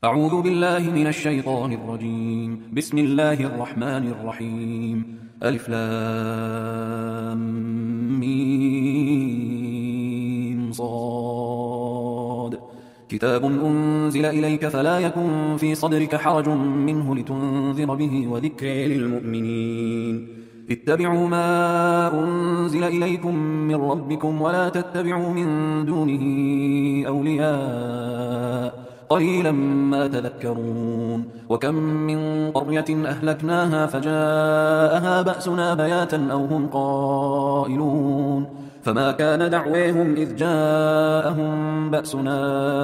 أعوذ بالله من الشيطان الرجيم. بسم الله الرحمن الرحيم. ألف لام ميم صاد. كتاب أنزل إليك فلا يكن في صدرك حرج منه لتنذر به وذكر للمؤمنين. اتبعوا ما أنزل إليكم من ربكم ولا تتبعوا من دونه أولياء قليلا ما تذكرون. وكم من قرية أهلكناها فجاءها بأسنا بياتا أو هم قائلون فما كان دعويهم إذ جاءهم بأسنا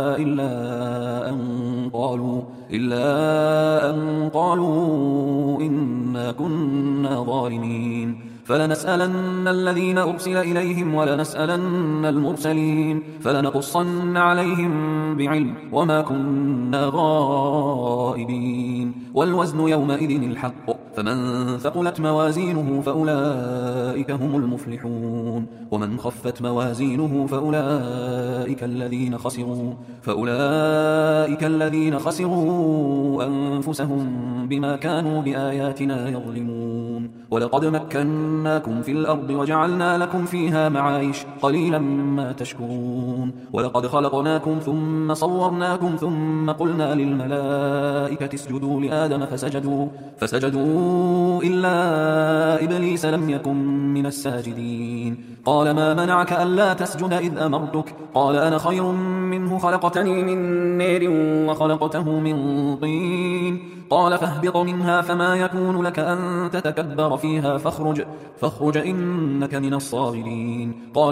إلا أن قالوا إنا كنا ظالمين. فلنسألن الذين أرسل إليهم ولنسألن المرسلين فلنقصن عليهم بعلم وما كنا غائبين. والوزن يومئذ الحق فمن ثقلت موازينه فأولئك هم المفلحون ومن خفت موازينه فأولئك الذين خسروا أنفسهم بما كانوا بآياتنا يظلمون. ولقد مكناكم في الأرض وجعلنا لكم فيها معايش قليلا ما تشكرون. ولقد خلقناكم ثم صورناكم ثم قلنا للملائكة اسجدوا لآدم فسجدوا إلا إبليس لم يكن من الساجدين. قال ما منعك ألا تسجد إذ أمرتك؟ قال أنا خير منه خلقتني من نار وخلقته من طين. قال فاهبط منها فما يكون لك أن تتكبر فيها فاخرج إنك من الصاغرين. قال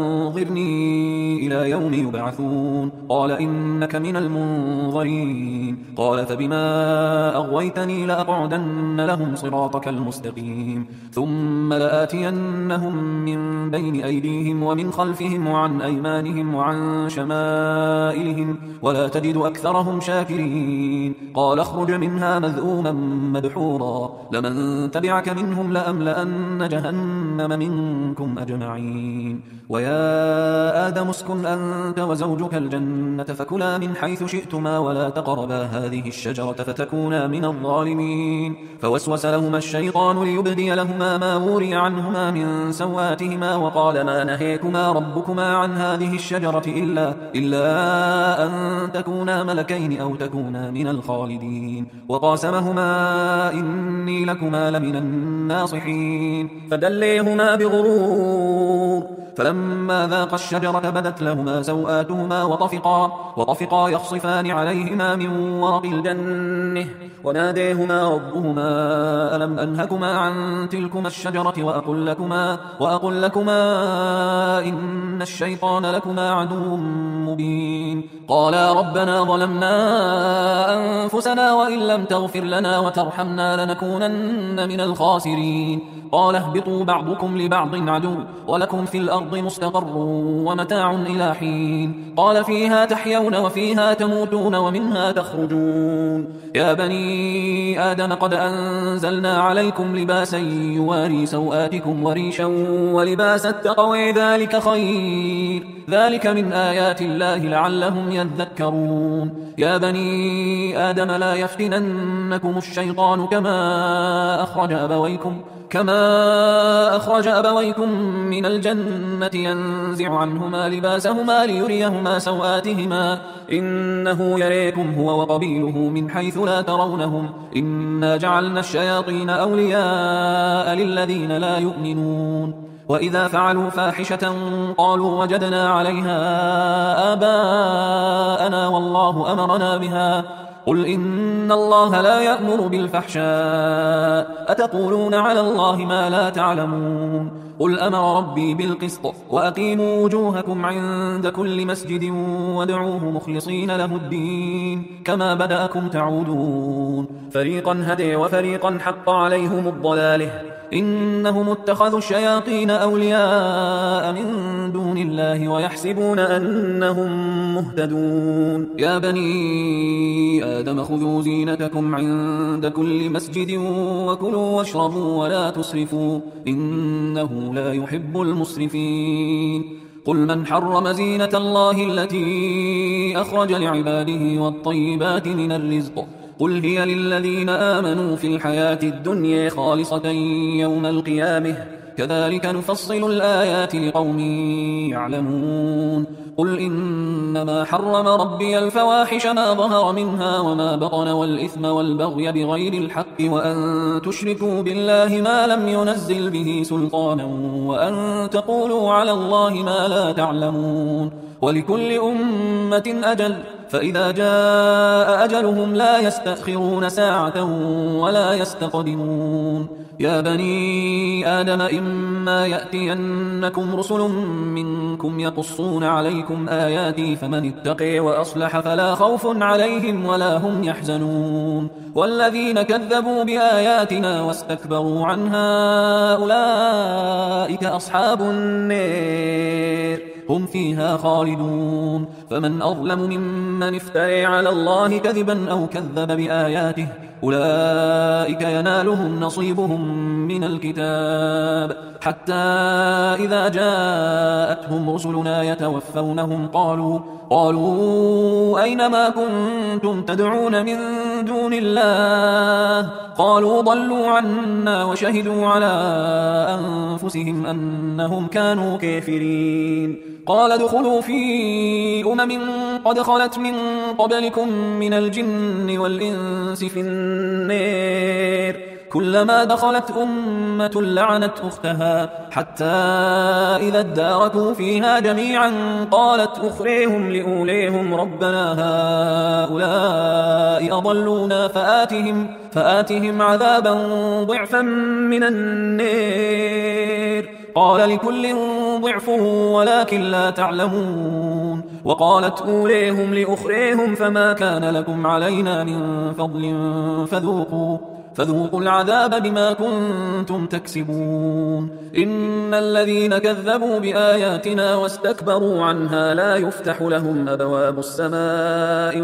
أنظرني إلى يوم يبعثون. قال إنك من المنظرين. قال فبما أغويتني لأقعدن لهم صراطك المستقيم ثم لآتينهم من بين أيديهم ومن خلفهم وعن أيمانهم وعن شمائلهم ولا تجد أكثرهم شاكرين. قال اخرج منها مذءوما مدحورا لمن تبعك منهم لأملأن جهنم منكم أجمعين. ويا آدم اسكن أنت وزوجك الجنة فكلا من حيث شئتما ولا تقربا هذه الشجرة فتكونا من الظالمين. فوسوس لهما الشيطان ليبدي لهما ما وري عنهما من سواتهما وقال ما نهيكما ربكما عن هذه الشجرة إلا أن تكونا ملكين أو تكونا من الخالدين. وقاسمهما إني لكما لمن الناصحين فدليهما بغرور فلما ذاقا الشجرة بدت لهما سوآتهما وطفقا يخصفان عليهما من ورق الجنة وناديهما ربهما ألم أنهكما عن تلكما الشجرة وأقل لكما إن الشيطان لكما عدو مبين. قالا ربنا ظلمنا أنفسنا وإن لم تغفر لنا وترحمنا لنكونن من الخاسرين. قال اهبطوا بعضكم لبعض عدو ولكم في الأرض مستقر ومتاع إلى حين. قال فيها تحيون وفيها تموتون ومنها تخرجون. يا بني آدم قد أنزلنا عليكم لباسا يواري سوآتكم وريشا ولباس التقوى ذلك خير ذلك من آيات الله لعلهم يذكرون. يا بني آدم لا يفتننكم الشيطان كما أخرج أبويكم من الجنة ينزع عنهما لباسهما ليريهما سوآتهما إنه يريكم هو وقبيله من حيث لا ترونهم إنا جعلنا الشياطين أولياء للذين لا يؤمنون. وإذا فعلوا فاحشة قالوا وجدنا عليها آباءنا والله أمرنا بها قل إن الله لا يأمر بالفحشاء أتقولون على الله ما لا تعلمون. قل أمر ربي بالقسط وأقيموا وجوهكم عند كل مسجد وادعوه مخلصين له الدين كما بدأكم تعودون. فريقا هدي وفريقا حق عليهم الضلاله إنهم اتخذوا الشياطين أولياء من دون الله ويحسبون أنهم مهتدون. يا بني آدم خذوا زينتكم عند كل مسجد وكلوا واشربوا ولا تسرفوا إنه لا يحب المسرفين. قل من حرم زينة الله التي أخرج لعباده والطيبات من الرزق قل هي للذين آمنوا في الحياة الدنيا خالصة يوم القيامة كذلك نفصل الآيات لقوم يعلمون قل إنما حرم ربي الفواحش ما ظهر منها وما بطن والإثم والبغي بغير الحق وأن تشركوا بالله ما لم ينزل به سلطانا وأن تقولوا على الله ما لا تعلمون ولكل أمة أجل فإذا جاء أجلهم لا يستأخرون ساعة ولا يستقدمون يا بني آدم إما يأتينكم رسل منكم يقصون عليكم آياتي فمن اتقي وأصلح فلا خوف عليهم ولا هم يحزنون والذين كذبوا بآياتنا واستكبروا عنها أولئك أصحاب النار هم فيها خالدون فمن أظلم ممن افترى على الله كذبا أو كذب بآياته أولئك ينالهم نصيبهم من الكتاب حتى إذا جاءتهم رسلنا يتوفونهم قالوا أين ما كنتم تدعون من دون الله قالوا ضلوا عنا وشهدوا على أنفسهم أنهم كانوا كافرين قال ادخلوا في قد خلت من قبلكم من الجن والإنس في النار كلما دخلت أمة لعنت أختها حتى إذا اداركوا فيها جميعا قالت أخريهم لأوليهم ربنا هؤلاء أضلونا فآتهم عذابا ضعفا من النار قال لكل ضعف ولكن لا تعلمون وقالت أوليهم لأخريهم فما كان لكم علينا من فضل فذوقوا العذاب بما كنتم تكسبون إن الذين كذبوا بآياتنا واستكبروا عنها لا يفتح لهم أبواب السماء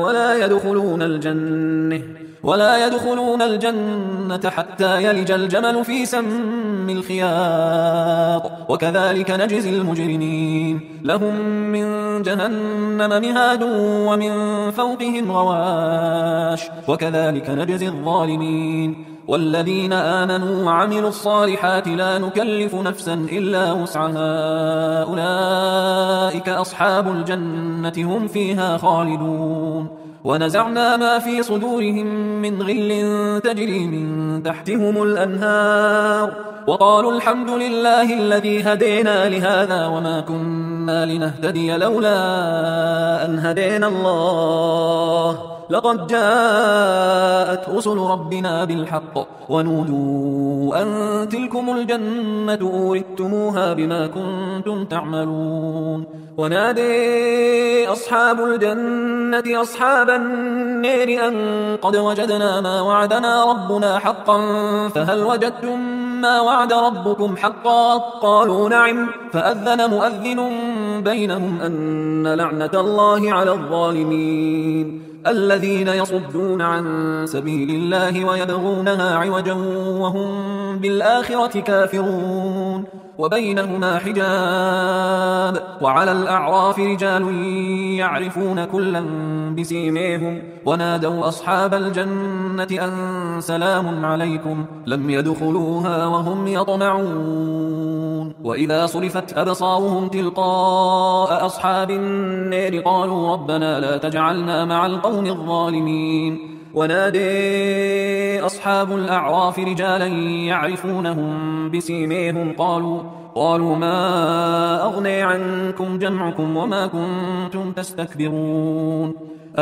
ولا يدخلون الجنة حتى يلج الجمل في سم الخياط وكذلك نجزي المجرمين لهم من جهنم مهاد ومن فوقهم غواش وكذلك نجزي الظالمين والذين آمنوا وعملوا الصالحات لا نكلف نفسا إلا وسعها أولئك أصحاب الجنة هم فيها خالدون ونزعنا ما في صدورهم من غل تجري من تحتهم الأنهار وقالوا الحمد لله الذي هدينا لهذا وما كنا لنهتدي لولا أن هدينا الله لقد جاءت رسل ربنا بالحق ونودوا أن تلكم الجنة أورثتموها بما كنتم تعملون ونادي أصحاب الجنة أصحاب النار أن قد وجدنا ما وعدنا ربنا حقا فهل وجدتم ما وعد ربكم حقا قالوا نعم فأذن مؤذن بينهم أن لعنة الله على الظالمين الذين يصدون عن سبيل الله ويبغونها عوجا وهم بالآخرة كافرون وبينهما حجاب وعلى الأعراف رجال يعرفون كلا بسيميهم ونادوا أصحاب الجنة أن سلام عليكم لم يدخلوها وهم يطمعون وإذا صرفت أبصارهم تلقاء أصحاب النار قالوا ربنا لا تجعلنا مع القوم الظالمين ونادي أصحاب الأعراف رجالا يعرفونهم بسيميهم قالوا ما أغني عنكم جمعكم وما كنتم تستكبرون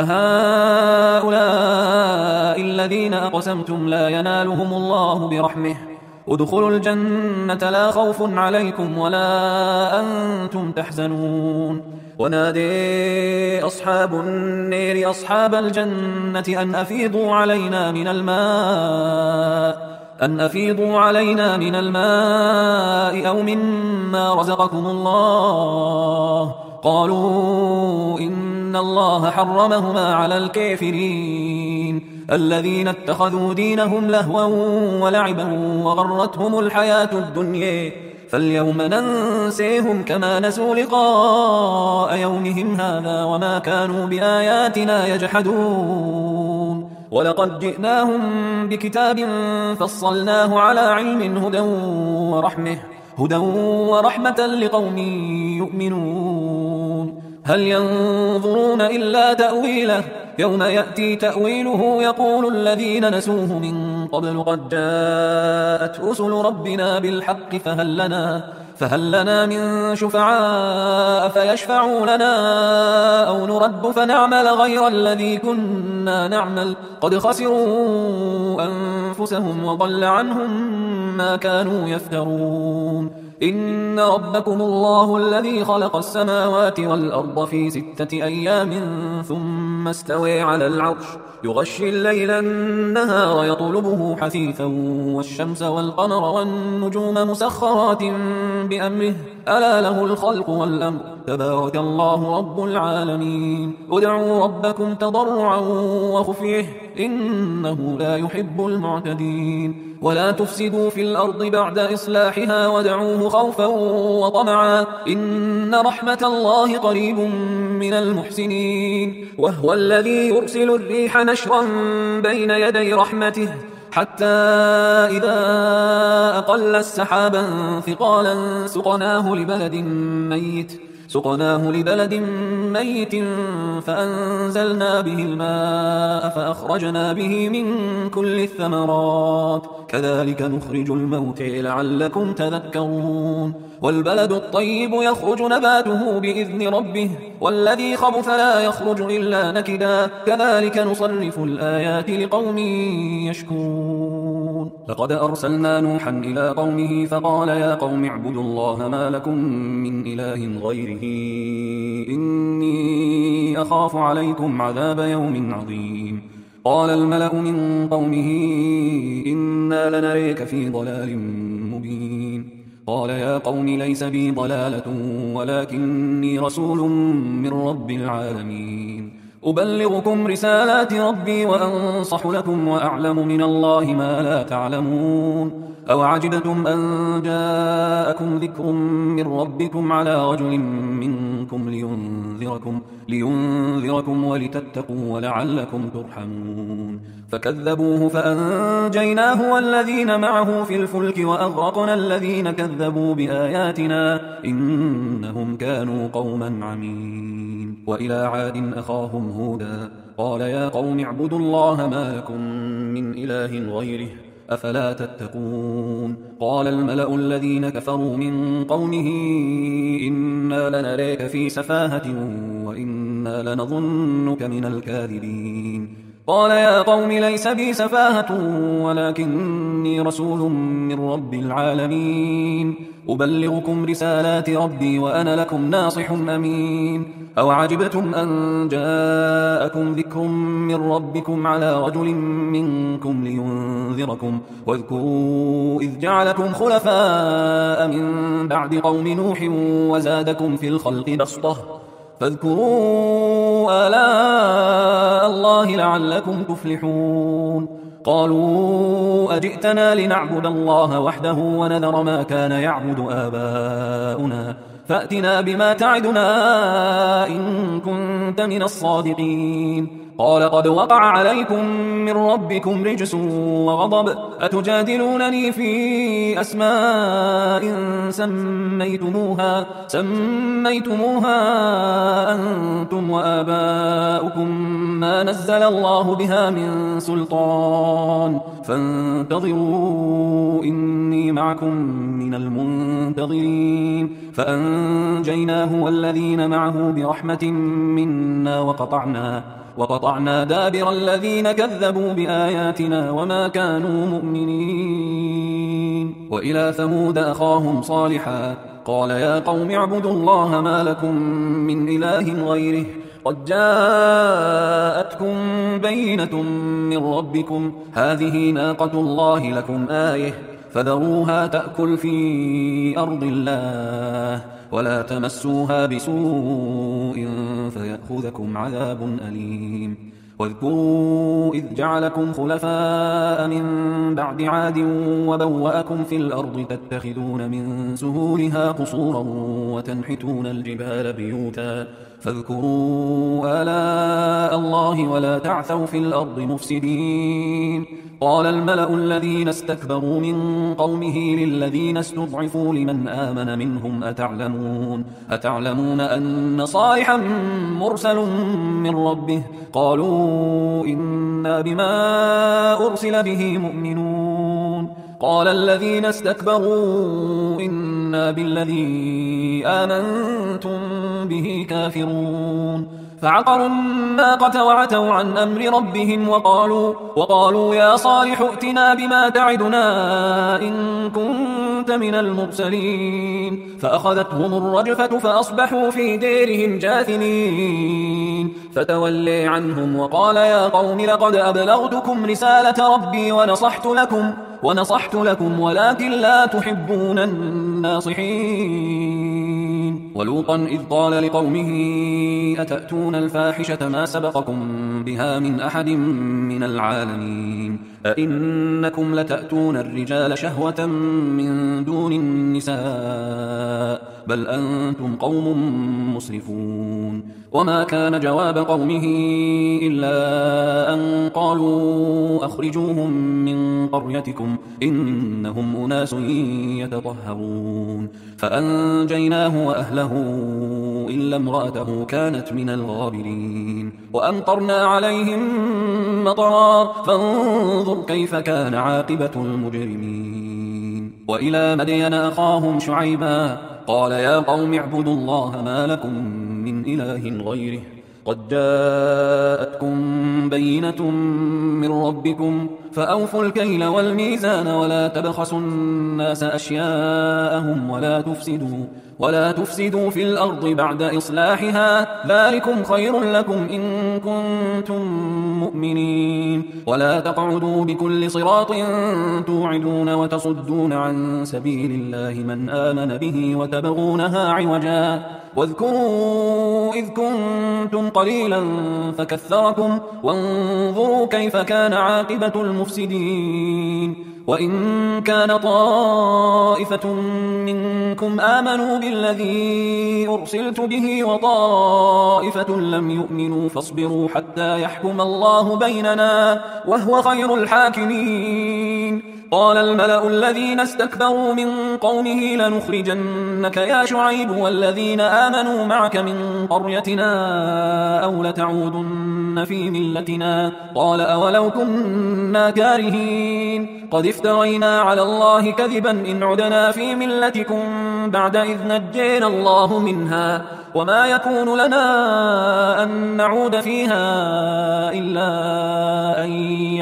أهؤلاء الذين أقسمتم لا ينالهم الله برحمه ادخلوا الجنة لا خوف عليكم ولا أنتم تحزنون ونادي أصحاب النار أصحاب الجنة أن أفيضوا علينا من الماء أو مما رزقكم الله قالوا إن الله حرمهما على الكافرين الذين اتخذوا دينهم لهوا ولعبا وغرتهم الحياة الدنيا فاليوم ننسيهم كما نسوا لقاء يومهم هذا وما كانوا بآياتنا يجحدون ولقد جئناهم بكتاب فصلناه على علم هدى ورحمة لقوم يؤمنون هل ينظرون إلا تأويله يوم يأتي تأويله يقول الذين نسوه من قبل قد جاءت رسل ربنا بالحق فهل لنا من شفعاء فيشفعوا لنا أو نرد فنعمل غير الذي كنا نعمل قد خسروا أنفسهم وضل عنهم ما كانوا يفترون إن ربكم الله الذي خلق السماوات والأرض في 6 أيام ثم استوى على العرش يغشي الليل النهار يطلبه حثيثا والشمس والقمر والنجوم مسخرات بأمره ألا له الخلق والأمر تبارك الله رب العالمين ادعوا ربكم تضرعا وخفيه إنه لا يحب المعتدين ولا تفسدوا في الأرض بعد إصلاحها ودعوه خوفا وطمعا إن رحمة الله قريب من المحسنين وهو الذي يرسل الريح نشرا بين يدي رحمته حتى إذا أقل السحابا ثقالا سقناه لبلد ميت فأنزلنا به الماء فأخرجنا به من كل الثمرات كذلك نخرج الموتى لعلكم تذكرون والبلد الطيب يخرج نباته بإذن ربه والذي خبث لا يخرج إلا نكدا كذلك نصرف الآيات لقوم يشكرون لقد أرسلنا نوحا إلى قومه فقال يا قوم اعبدوا الله ما لكم من إله غيره إني أخاف عليكم عذاب يوم عظيم قال الملأ من قومه إنا لنريك في ضلال مبين قال يا قوم ليس بي ضلالة ولكني رسول من رب العالمين أبلغكم رسالات ربي وأنصح لكم وأعلم من الله ما لا تعلمون أو عجبتم أن جاءكم ذكر من ربكم على رجل منكم لينذركم ولتتقوا ولعلكم ترحمون فكذبوه فأنجيناه والذين معه في الفلك وأغرقنا الذين كذبوا بآياتنا إنهم كانوا قوما عمين وإلى عاد أخاهم هودا قال يا قوم اعبدوا الله ما لكم من إله غيره أفلا تتقون قال الملأ الذين كفروا من قومه إنا لنريك في سفاهة وإنا لنظنك من الكاذبين قال يا قوم ليس بي سفاهة ولكني رسول من رب العالمين أبلغكم رسالات ربي وأنا لكم ناصح أمين أو عجبتم أن جاءكم ذكر من ربكم على رجل منكم لينذركم واذكروا إذ جعلكم خلفاء من بعد قوم نوح وزادكم في الخلق بسطة فاذكروا آلاء الله لعلكم تفلحون قالوا أجئتنا لنعبد الله وحده ونذر ما كان يعبد آباؤنا فأتنا بما تعدنا إن كنت من الصادقين قال قد وقع عليكم من ربكم رجس وغضب أتجادلونني في أسماء سميتموها أنتم وآباؤكم ما نزل الله بها من سلطان فانتظروا إني معكم من المنتظرين فأنجيناه والذين معه برحمة منا وقطعنا دابر الذين كذبوا بآياتنا وما كانوا مؤمنين وإلى ثمود أخاهم صالحا قال يا قوم اعبدوا الله ما لكم من إله غيره قد جاءتكم بينة من ربكم هذه ناقة الله لكم آية فذروها تأكل في أرض الله ولا تمسوها بسوء فيأخذكم عذاب أليم واذكروا إذ جعلكم خلفاء من بعد عاد وبوأكم في الأرض تتخذون من سهولها قصورا وتنحتون الجبال بيوتا فاذكروا آلاء الله ولا تعثوا في الأرض مفسدين. قال الملأ الذين استكبروا من قومه للذين استضعفوا لمن آمن منهم أتعلمون أن صالحا مرسل من ربه قالوا إنا بما أرسل به مؤمنون. قال الذين استكبروا إنا بالذي آمنتم به كافرون. فعقروا الناقة وعتوا عن أمر ربهم وقالوا يا صالح ائتنا بما تعدنا إن كنت من المرسلين. فأخذتهم الرجفة فأصبحوا في ديرهم جاثمين. فتولي عنهم وقال يا قوم لقد أبلغتكم رسالة ربي ونصحت لكم ولكن لا تحبون الناصحين. ولوطا إذ قال لقومه أتأتون الفاحشة ما سبقكم بها من أحد من العالمين أئنكم لتأتون الرجال شهوة من دون النساء بل أنتم قوم مسرفون. وما كان جواب قومه إلا أن قالوا أخرجوهم من قريتكم إنهم أناس يتطهرون. فأنجيناه وأهله إلا امرأته كانت من الغابرين. وأمطرنا عليهم مطرا فانظر كيف كان عاقبة المجرمين. وإلى مدين أخاهم شعيبا قال يا قوم اعبدوا الله ما لكم من إله غيره قد جاءتكم بينة من ربكم فأوفوا الكيل والميزان ولا تبخسوا الناس أشياءهم ولا تفسدوا في الأرض بعد إصلاحها ذلكم خير لكم إن كنتم مؤمنين. ولا تقعدوا بكل صراط توعدون وتصدون عن سبيل الله من آمن به وتبغونها عوجا. واذكروا إذ كنتم قليلا فكثركم وانظروا كيف كان عاقبة المفسدين. وإن كان طائفة منكم آمنوا بالذي أرسلت به وطائفة لم يؤمنوا فاصبروا حتى يحكم الله بيننا وهو خير الحاكمين. قال الملأ الذين استكبروا من قومه لنخرجنك يا شعيب والذين آمنوا معك من قريتنا أو لتعودن في ملتنا قال أولو كنا كارهين قد افترينا على الله كذبا إن عدنا في ملتكم بعد إذ نجينا الله منها وما يكون لنا أن نعود فيها إلا أن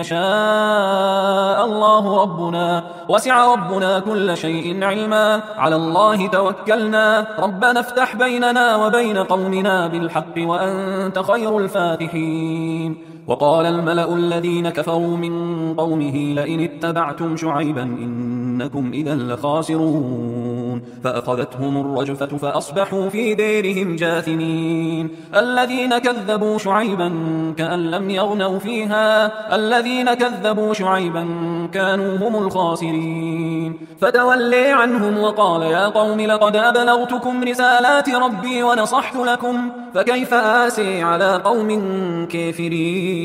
يشاء الله ربنا وسع ربنا كل شيء علما على الله توكلنا ربنا افتح بيننا وبين قومنا بالحق وأنت خير الفاتحين. وقال الملأ الذين كفروا من قومه لئن اتبعتم شعيبا إنكم إذا لخاسرون. فأخذتهم الرجفة فأصبحوا في ديرهم جاثمين. الذين كذبوا شعيبا كأن لم يغنوا فيها الذين كذبوا شعيبا كانوا هم الخاسرين. فتولي عنهم وقال يا قوم لقد أبلغتكم رسالات ربي ونصحت لكم فكيف آسي على قوم كافرين.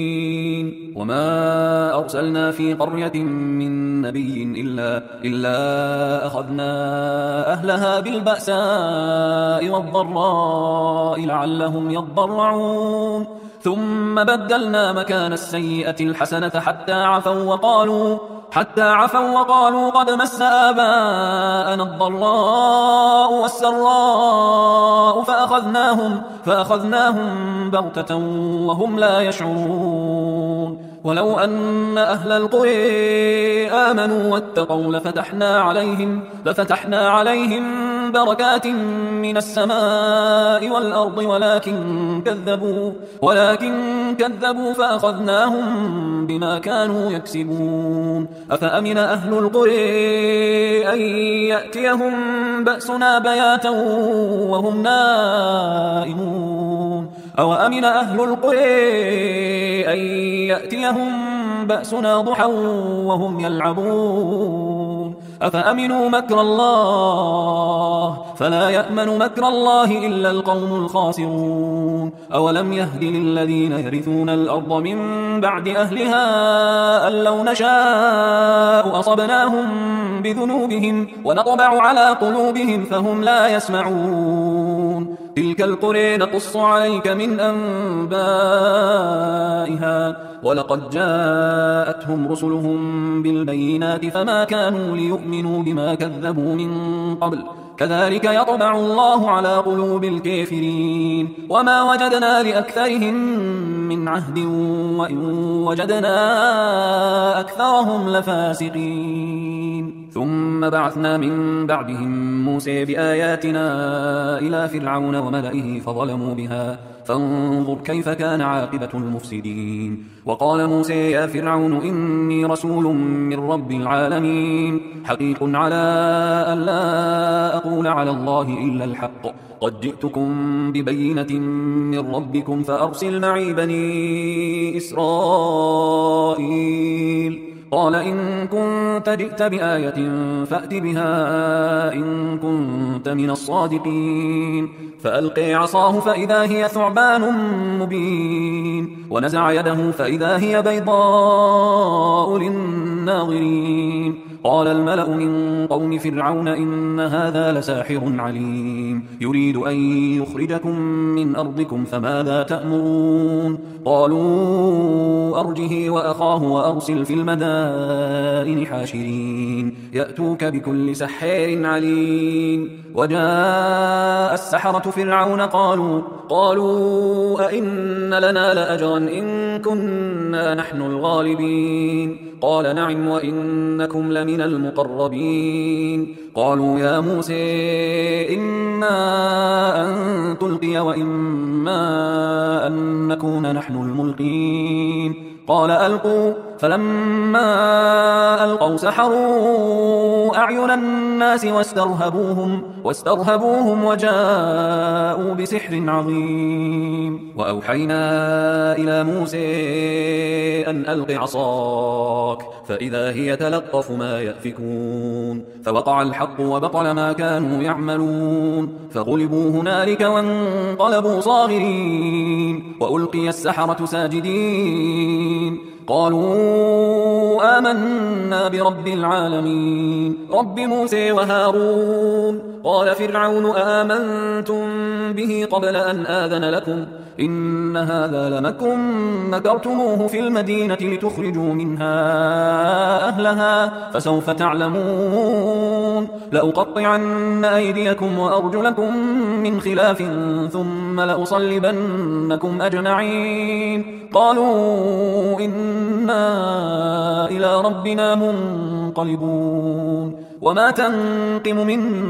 وما أرسلنا في قرية من نبي إلا أخذنا أهلها بالبأساء والضراء لعلهم يضرعون ثم بدلنا مكان السيئة الحسنة حتى عفوا وقالوا قد مس آباءنا الضراء والسراء فأخذناهم بغتة وهم لا يشعرون. ولو أن أهل القرى آمنوا واتقوا لفتحنا عليهم بركات من السماء والأرض ولكن كذبوا فأخذناهم بما كانوا يكسبون. أفأمن أهل القرى أن يأتيهم بأسنا بياتا وهم نائمون أو أمن أهل القرى أن يأتيهم بأسنا ضحى وهم يلعبون أفأمنوا مكر الله فلا يأمن مكر الله إلا القوم الخاسرون أولم يهد للذين يرثون الأرض من بعد أهلها أن لو نشاء أصبناهم بذنوبهم ونطبع على قلوبهم فهم لا يسمعون تلك القرى نقص عليك من أنبائها ولقد جاءتهم رسلهم بالبينات فما كانوا ليؤمنوا بما كذبوا من قبل كذلك يطبع الله على قلوب الكافرين وما وجدنا لأكثرهم من عهد وإن وجدنا أكثرهم لفاسقين ثم بعثنا من بعدهم موسى بآياتنا إلى فرعون وملئه فظلموا بها فانظر كيف كان عاقبة المفسدين وقال موسى يا فرعون إني رسول من رب العالمين حقيق على أن لا أقول على الله إلا الحق قد جئتكم ببينة من ربكم فأرسل معي بني إسرائيل قال إن كنت جئت بآية فأت بها إن كنت من الصادقين فألقي عصاه فإذا هي ثعبان مبين ونزع يده فإذا هي بيضاء للناظرين قال الملأ من قوم فرعون إن هذا لساحر عليم يريد أن يخرجكم من أرضكم فماذا تأمرون قالوا أرجه وأخاه وأرسل في المدائن حاشرين يأتوك بكل سحار عليم وجاء السحرة فرعون قالوا أئن لنا لأجرا إن كنا نحن الغالبين قال نعم وإنكم لمن المقربين قالوا يا موسى إما أن تلقي وإما أن نكون نحن الملقين قال ألقوا فلما ألقوا سحروا أعين الناس واسترهبوهم وجاءوا بسحر عظيم وأوحينا إلى موسى أن ألق عصاك فإذا هي تلقف ما يأفكون فوقع الحق وبطل ما كانوا يعملون فغلبوا هنالك وانقلبوا صاغرين وألقي السحرة ساجدين قالوا آمنا برب العالمين رب موسى وهارون قال فرعون آمنتم به قبل أن آذن لكم إن هذا لمكر مكرتموه في المدينة لتخرجوا منها أهلها فسوف تعلمون لأقطعن أيديكم وأرجلكم من خلاف ثم لأصلبنكم أجمعين قالوا إنا إلى ربنا منقلبون وما تنقم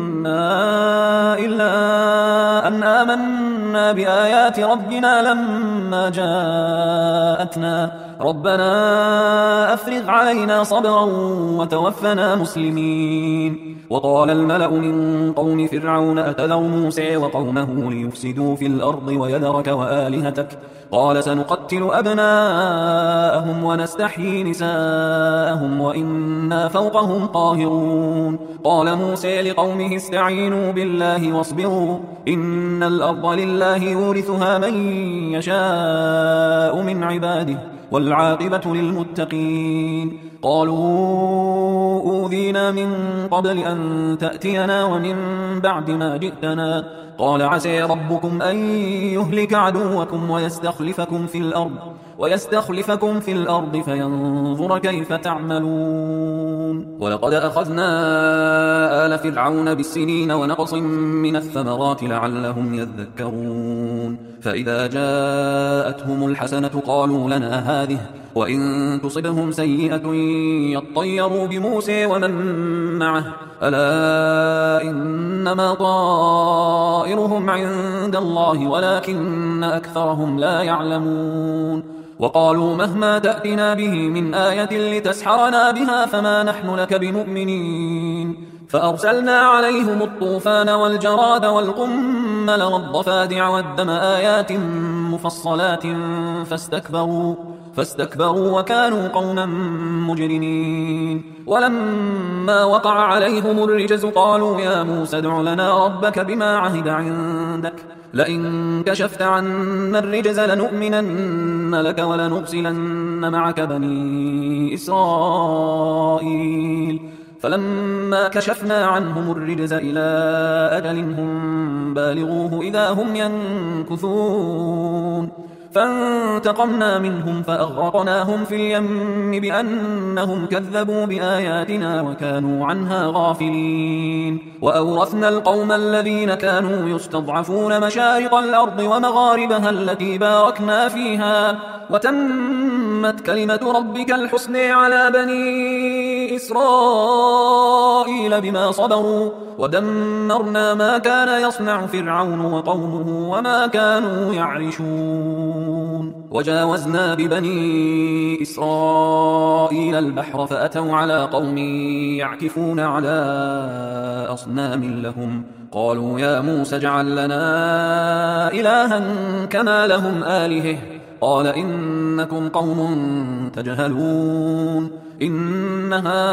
منا إلا أن آمنا بآيات ربنا لما جاءتنا ربنا أفرغ علينا صبرا وتوفنا مسلمين وقال الملأ من قوم فرعون أتذر موسى وقومه ليفسدوا في الأرض ويذرك وآلهتك قال سنقتل أبناءهم ونستحيي نساءهم وإنا فوقهم قاهرون قال موسى لقومه استعينوا بالله واصبروا إن الأرض لله يورثها من يشاء من عباده والعاقبة للمتقين قالوا أوذينا من قبل أن تأتينا ومن بعد ما جئتنا قال عسى ربكم أن يهلك عدوكم ويستخلفكم في الأرض فينظر كيف تعملون ولقد أخذنا آل فرعون بالسنين ونقص من الثمرات لعلهم يذكرون فإذا جاءتهم الحسنة قالوا لنا هذه وإن تصبهم سيئة يطيروا بموسى ومن معه ألا إنما طائرهم عند الله ولكن أكثرهم لا يعلمون وقالوا مهما تأتنا به من آية لتسحرنا بها فما نحن لك بمؤمنين فأرسلنا عليهم الطوفان والجراد والقمل والضفادع والدم آيات مفصلات فاستكبروا وكانوا قوما مجرمين. ولما وقع عليهم الرجز قالوا يا موسى ادع لنا ربك بما عهد عندك لئن كشفت عنا الرجز لنؤمنن لك ولنرسلن معك بني إسرائيل. فلما كشفنا عنهم الرجز إلى أجل هم بالغوه إذا هم ينكثون فانتقمنا منهم فأغرقناهم في اليم بأنهم كذبوا بآياتنا وكانوا عنها غافلين. وأورثنا القوم الذين كانوا يستضعفون مشارق الأرض ومغاربها التي باركنا فيها وتمت كلمة ربك الحسنى على بني إسرائيل بما صبروا ودمرنا ما كان يصنع فرعون وقومه وما كانوا يعرشون. وجاوزنا ببني إسرائيل البحر فأتوا على قوم يعكفون على أصنام لهم قالوا يا موسى اجعل لنا إلها كما لهم آلهة قال إنكم قوم تجهلون إن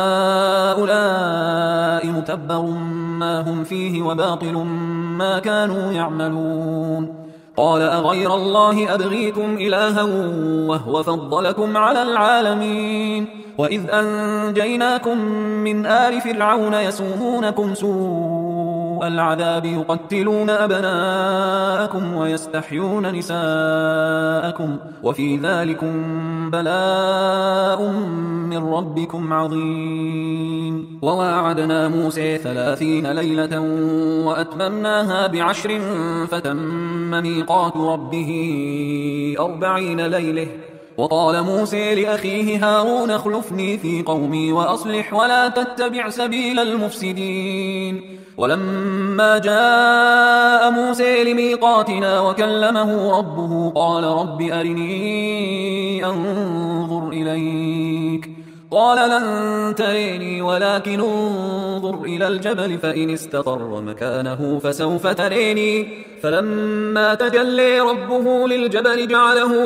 هؤلاء متبر ما هم فيه وباطل ما كانوا يعملون. قال أغير الله أبغيكم إلها وهو فضلكم على العالمين وإذ أنجيناكم من آل فرعون يسومونكم سوء العذاب يقتلون أبناءكم ويستحيون نساءكم وفي ذلكم بلاء من ربكم عظيم. وواعدنا موسى 30 ليلة وأتممناها ب10 فتم ميقات ربه 40 ليلة. وقال موسى لأخيه هارون اخلفني في قومي وأصلح ولا تتبع سبيل المفسدين. ولما جاء موسى لميقاتنا وكلمه ربه قال رب أرني أنظر إليك قال لن تريني ولكن انظر إلى الجبل فإن استقر مكانه فسوف تريني. فلما تجلى ربه للجبل جعله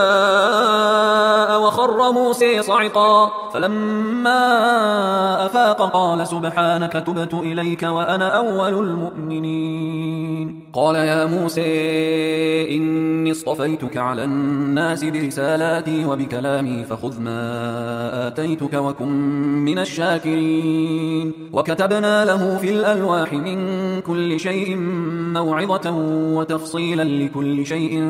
دكاء وخر موسى صعقا فلما أفاق قال سبحانك تبت إليك وأنا أول المؤمنين. قال يا موسى إني اصطفيتك على الناس برسالاتي وبكلامي فخذ ما آتيتك وكن من الشاكرين. وكتبنا له في الألواح من كل شيء موعظة وتفصيلا لكل شيء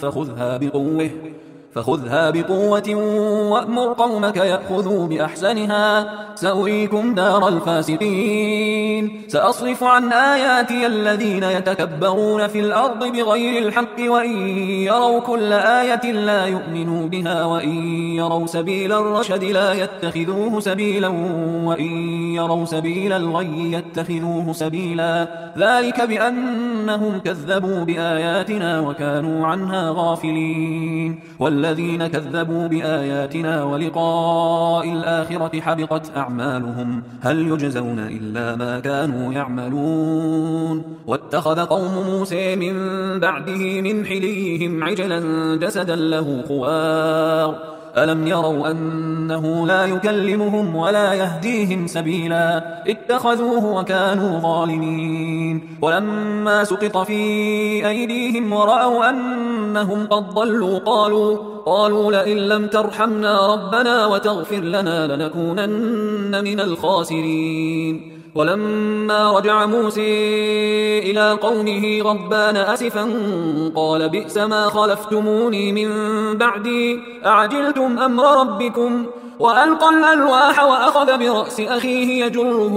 فخذها بقوة وأمر قومك يأخذوا بأحسنها سأريكم دار الفاسقين. سأصرف عن آياتي الذين يتكبرون في الأرض بغير الحق وإن يروا كل آية لا يؤمنوا بها وإن يروا سبيل الرشد لا يتخذوه سبيلا وإن يروا سبيل الغي يتخذوه سبيلا ذلك بأنهم كذبوا بآياتنا وكانوا عنها غافلين. والذين كذبوا بآياتنا ولقاء الآخرة حبطت أعمالهم هل يجزون إلا ما كانوا يعملون. واتخذ قوم موسى من بعده من حليهم عجلا جسدا له خوار ألم يروا أنه لا يكلمهم ولا يهديهم سبيلا اتخذوه وكانوا ظالمين. ولما سقط في أيديهم ورأوا أنهم قد ضلوا قالوا لئن لم ترحمنا ربنا وتغفر لنا لنكونن من الخاسرين. ولما رجع موسى إلى قومه غضبان أسفا قال بئس ما خلفتموني من بعدي أعجلتم أمر ربكم وألقى الألواح وأخذ برأس أخيه يجره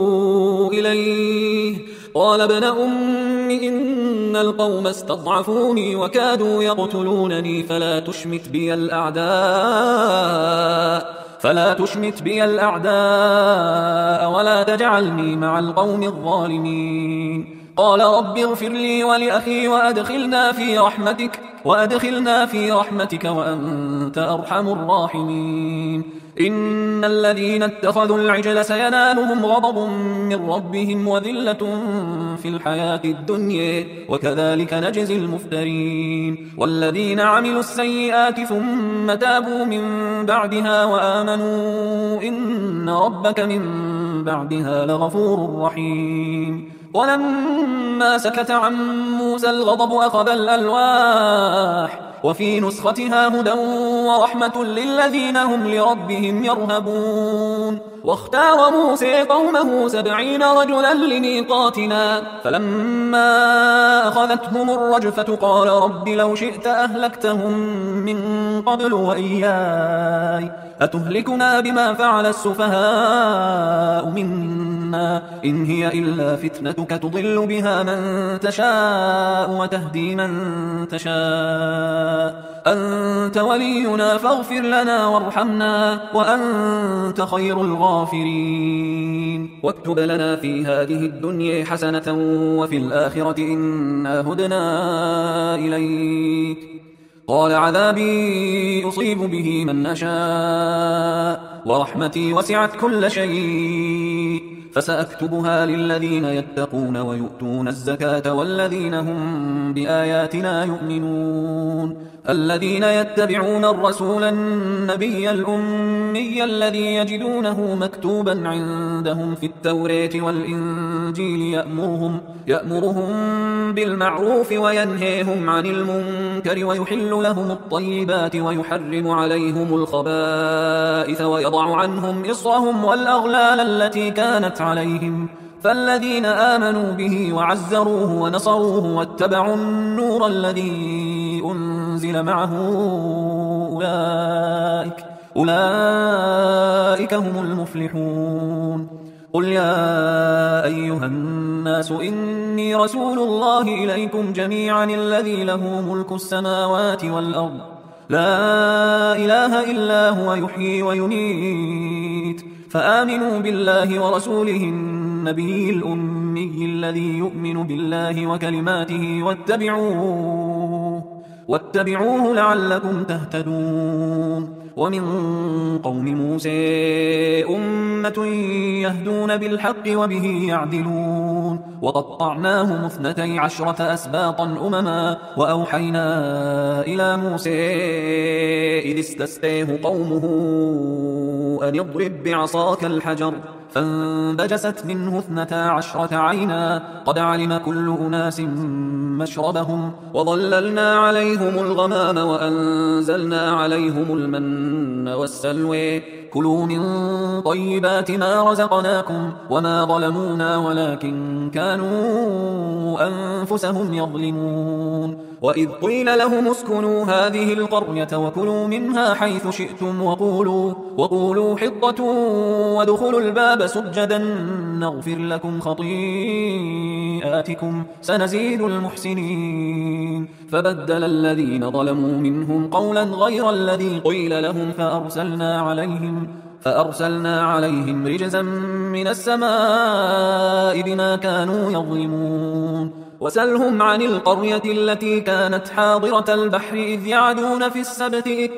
إليه قال ابن أم إن القوم استضعفوني وكادوا يقتلونني فلا تشمت بي الأعداء ولا تجعلني مع القوم الظالمين. قال رب اغفر لي ولأخي وأدخلنا في رحمتك وأنت أرحم الراحمين. إن الذين اتخذوا العجل سينالهم غضب من ربهم وذلة في الحياة الدنيا وكذلك نجزي المفترين. والذين عملوا السيئات ثم تابوا من بعدها وآمنوا إن ربك من بعدها لغفور رحيم. ولما سكت عن موسى الغضب أخذ الألواح وفي نسختها هدى ورحمة للذين هم لربهم يرهبون. واختار موسى قومه 70 رجلا لميقاتنا فلما أخذتهم الرجفة قال رب لو شئت أهلكتهم من قبل وإياي أتهلكنا بما فعل السفهاء منا إن هي إلا فتنتك تضل بها من تشاء وتهدي من تشاء أنت ولينا فاغفر لنا وارحمنا وأنت خير الغافرين. واكتب لنا في هذه الدنيا حسنة وفي الآخرة إنا هدنا إليك. قال عذابي أصيب به من أشاء ورحمتي وسعت كل شيء فسأكتبها للذين يتقون ويؤتون الزكاة والذين هم بآياتنا يؤمنون. الذين يتبعون الرسول النبي الأمي الذي يجدونه مكتوبا عندهم في التوراة والإنجيل يأمرهم بالمعروف وينهيهم عن المنكر ويحل لهم الطيبات ويحرم عليهم الخبائث ويضع عنهم إصرهم والأغلال التي كانت عليهم. فالذين آمنوا به وعزروه ونصروه واتبعوا النور الذي أنزل معه أولئك هم المفلحون. قل يا أيها الناس إني رسول الله إليكم جميعا الذي له ملك السماوات والأرض لا إله إلا هو يحيي ويميت فآمنوا بالله ورسوله النبي الأمي الذي يؤمن بالله وكلماته واتبعوه لعلكم تهتدون. ومن قوم موسى أمة يهدون بالحق وبه يعدلون. وقطعناهم 12 أسباطا أمما وأوحينا إلى موسى إذ استسقاه قومه أن اضرب بعصاك الحجر فانبجست منه 12 عينا قد علم كل أناس مشربهم وظللنا عليهم الغمام وأنزلنا عليهم المن والسلوى كلوا من طيبات ما رزقناكم وما ظلمونا ولكن كانوا أنفسهم يظلمون. وإذ قيل لهم اسكنوا هذه القرية وكلوا منها حيث شئتم وقولوا حطة وادخلوا الباب سجدا نغفر لكم خطيئاتكم سنزيد المحسنين. فبدل الذين ظلموا منهم قولا غير الذي قيل لهم فأرسلنا عليهم رجزا من السماء بما كانوا يظلمون. وسلهم عن القرية التي كانت حاضرة البحر إذ يعدون في السبت إذ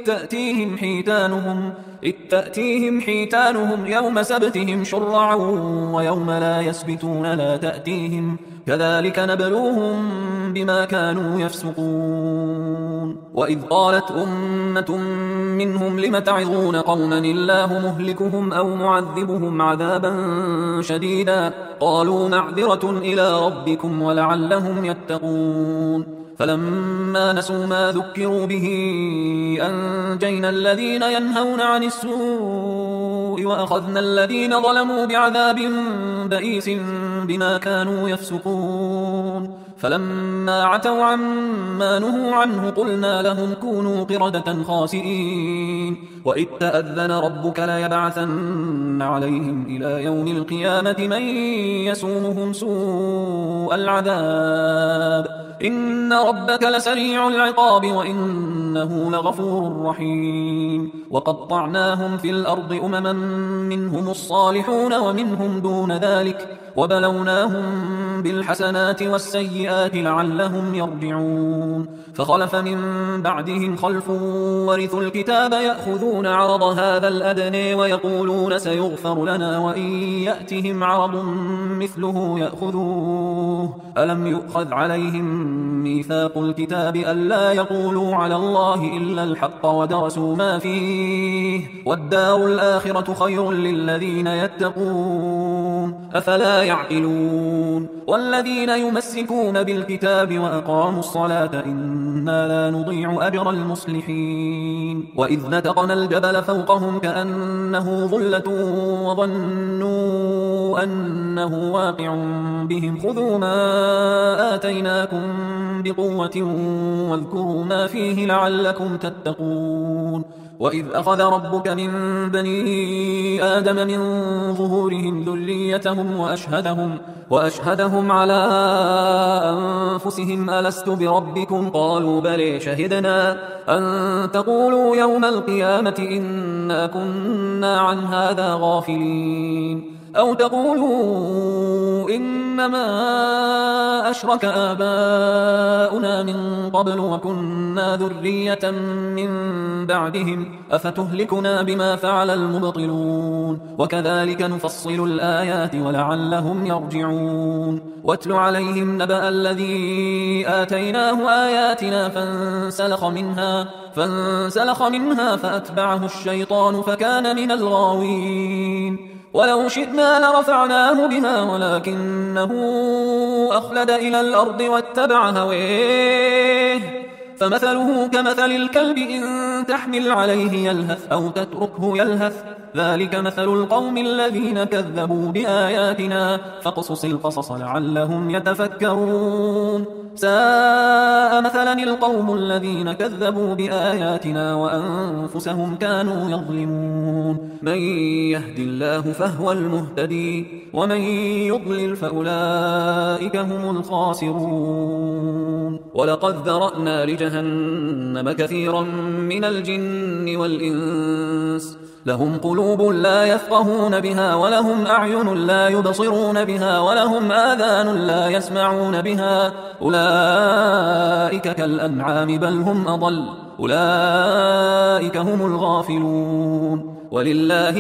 تأتيهم حيتانهم يوم سبتهم شرعا ويوم لا يسبتون لا تأتيهم كذلك نبلوهم بما كانوا يفسقون. وإذ قالت أمة منهم لم تعظون قوما الله مهلكهم أو معذبهم عذابا شديدا قالوا معذرة إلى ربكم ولعلهم يتقون. فلما نسوا ما ذكروا به أنجينا الذين ينهون عن السوء وأخذنا الذين ظلموا بعذاب بئيس بما كانوا يفسقون. فلما عتوا عما نهوا عنه قلنا لهم كونوا قردة خاسئين. وإذ تأذن ربك ليبعثن عليهم إلى يوم القيامة من يسومهم سوء العذاب إن ربك لسريع العقاب وإنه لغفور رحيم. وقطعناهم في الأرض أمما منهم الصالحون ومنهم دون ذلك وبلوناهم بالحسنات والسيئات لعلهم يرجعون فخلف من بعدهم خلف ورثوا الكتاب يأخذون عرض هذا الأدنى ويقولون سيغفر لنا وإن يأتهم عرض مثله يأخذوه ألم يؤخذ عليهم ميثاق الكتاب ألا يقولوا على الله إلا الحق ودرسوا ما فيه والدار الآخرة خير للذين يتقون أفلا يعقلون والذين يمسكون بالكتاب وأقاموا الصلاة إنا لا نضيع أجر المصلحين وإذ نتقنا الجبل فوقهم كأنه ظلة وظنوا أنه واقع بهم خذوا ما آتيناكم بقوة واذكروا ما فيه لعلكم تتقون وإذ أخذ ربك من بني آدم من ظهورهم ذريتهم وأشهدهم على أنفسهم ألست بربكم قالوا بلى شهدنا أن تقولوا يوم القيامة إنا كنا عن هذا غافلين أو تقولوا إنما أشرك آباؤنا من قبل وكنا ذرية من بعدهم أفتهلكنا بما فعل المبطلون وكذلك نفصل الآيات ولعلهم يرجعون واتل عليهم نبأ الذي آتيناه آياتنا فانسلخ منها فأتبعه الشيطان فكان من الغاوين ولو شئنا لرفعناه بها ولكنه أخلد إلى الأرض واتبع هويه فمثله كمثل الكلب إن تحمل عليه يلهث أو تتركه يلهث ذلك مثل القوم الذين كذبوا بآياتنا فاقصص القصص لعلهم يتفكرون ساء مثلا القوم الذين كذبوا بآياتنا وأنفسهم كانوا يظلمون من يهد الله فهو المهتدي ومن يضلل فأولئك هم الخاسرون ولقد ذرأنا لجهنم كثيرا من الجن والإنس لهم قلوب لا يفقهون بها ولهم أعين لا يبصرون بها ولهم آذان لا يسمعون بها أولئك كالأنعام بل هم أضل أولئك هم الغافلون ولله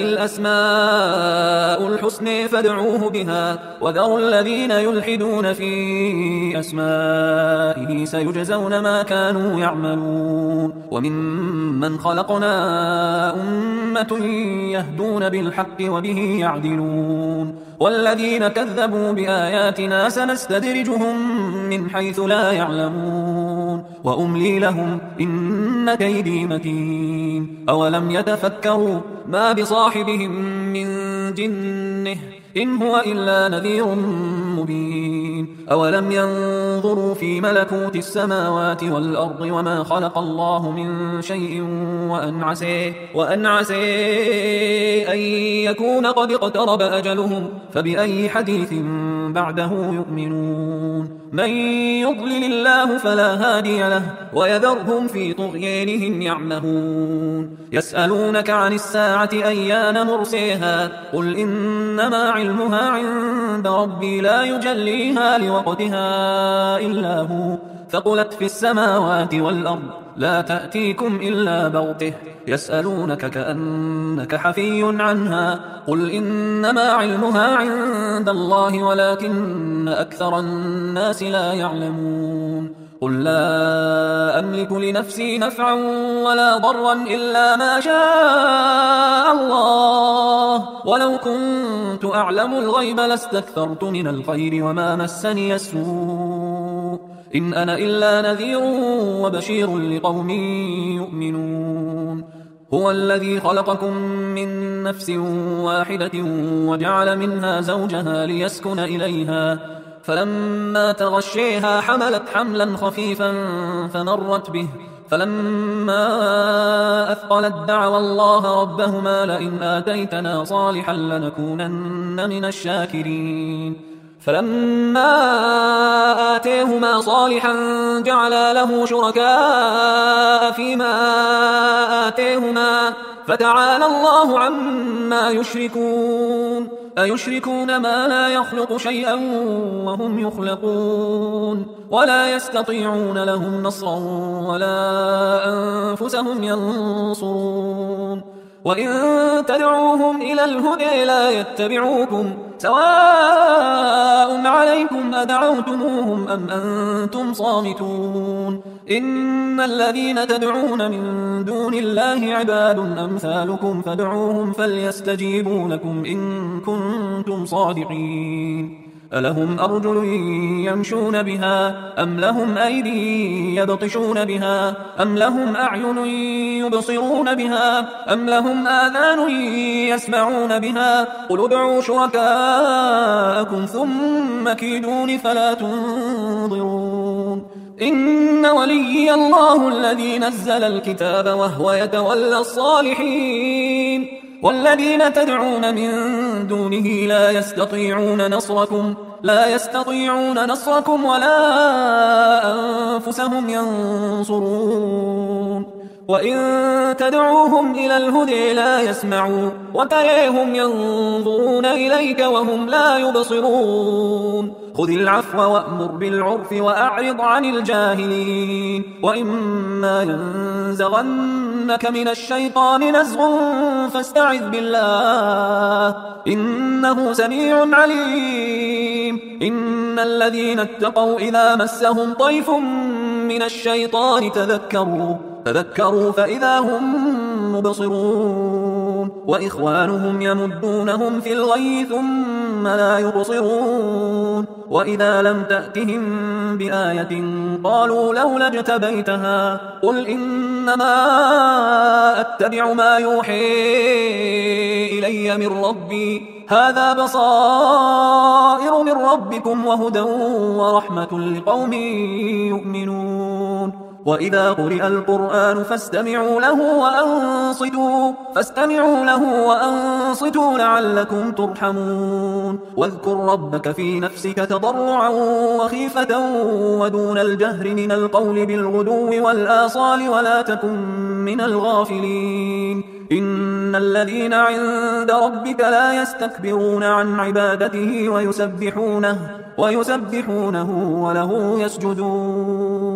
الأسماء الحسنى فادعوه بها وذروا الذين يلحدون في أسمائه سيجزون ما كانوا يعملون وممن خلقنا أمة يهدون بالحق وبه يعدلون والذين كذبوا بآياتنا سنستدرجهم من حيث لا يعلمون وأملي لهم إن كيدي متين أولم يتفكروا ما بصاحبهم من جنة إن هو إلا نذير مبين أولم ينظروا في ملكوت السماوات والأرض وما خلق الله من شيء وأن عسى أن يكون قد اقترب أجلهم فبأي حديث بعده يؤمنون من يضلل الله فلا هادي له ويذرهم في طغيانهم يعمهون يسألونك عن الساعة أيان مرسيها قل إنما علمها عند ربي لا يجليها لوقتها إلا هو ثقلت في السماوات والأرض لا تأتيكم إلا بغته يسألونك كأنك حفي عنها قل إنما علمها عند الله ولكن أكثر الناس لا يعلمون قل لا أملك لنفسي نفعا ولا ضرا إلا ما شاء الله ولو كنت أعلم الغيب لاستكثرت من الخير وما مسني السوء إن أنا إلا نذير وبشير لقوم يؤمنون هو الذي خلقكم من نفس واحدة وجعل منها زوجها ليسكن إليها فلما تغشيها حملت حملا خفيفا فمرت به فلما أثقلت دعوا الله ربهما لئن آتيتنا صالحا لنكونن من الشاكرين فلما آتيهما صالحا جعلا له شركاء فيما آتيهما فتعالى الله عما يشركون أيشركون ما لا يخلق شيئا وهم يخلقون ولا يستطيعون لهم نصرا ولا أنفسهم ينصرون وإن تدعوهم إلى الهدى لا يتبعوكم سواء عليكم أدعوتموهم أم أنتم صامتون إن الذين تدعون من دون الله عباد أمثالكم فادعوهم فليستجيبوا لكم إن كنتم صادقين ألهم أرجل يمشون بها أم لهم أيدي يبطشون بها أم لهم أعين يبصرون بها أم لهم آذان يسمعون بها قل ادعوا شركاءكم ثم كيدون فلا تنظرون إن وليي الله الذي نزل الكتاب وهو يتولى الصالحين والذين تدعون من دونه لا يستطيعون نصركم ولا أنفسهم ينصرون وإن تدعوهم إلى الهدى لا يسمعوا وتريهم ينظرون إليك وهم لا يبصرون خذ العفو وأمر بالعرف وأعرض عن الجاهلين وإما ينزغنك من الشيطان نزغ فاستعذ بالله إنه سميع عليم إن الذين اتقوا إذا مسهم طيف من الشيطان تذكروا فإذا هم مبصرون وإخوانهم يمدونهم في الغي ثم لا يبصرون وإذا لم تأتهم بآية قالوا لولا اجتبيتها قل إنما أتبع ما يوحي إلي من ربي هذا بصائر من ربكم وهدى ورحمة لقوم يؤمنون وإذا قرئ القرآن فاستمعوا له وأنصتوا لعلكم ترحمون واذكر ربك في نفسك تضرعا وخيفة ودون الجهر من القول بالغدو والآصال ولا تكن من الغافلين إن الذين عند ربك لا يستكبرون عن عبادته ويسبحونه وله يسجدون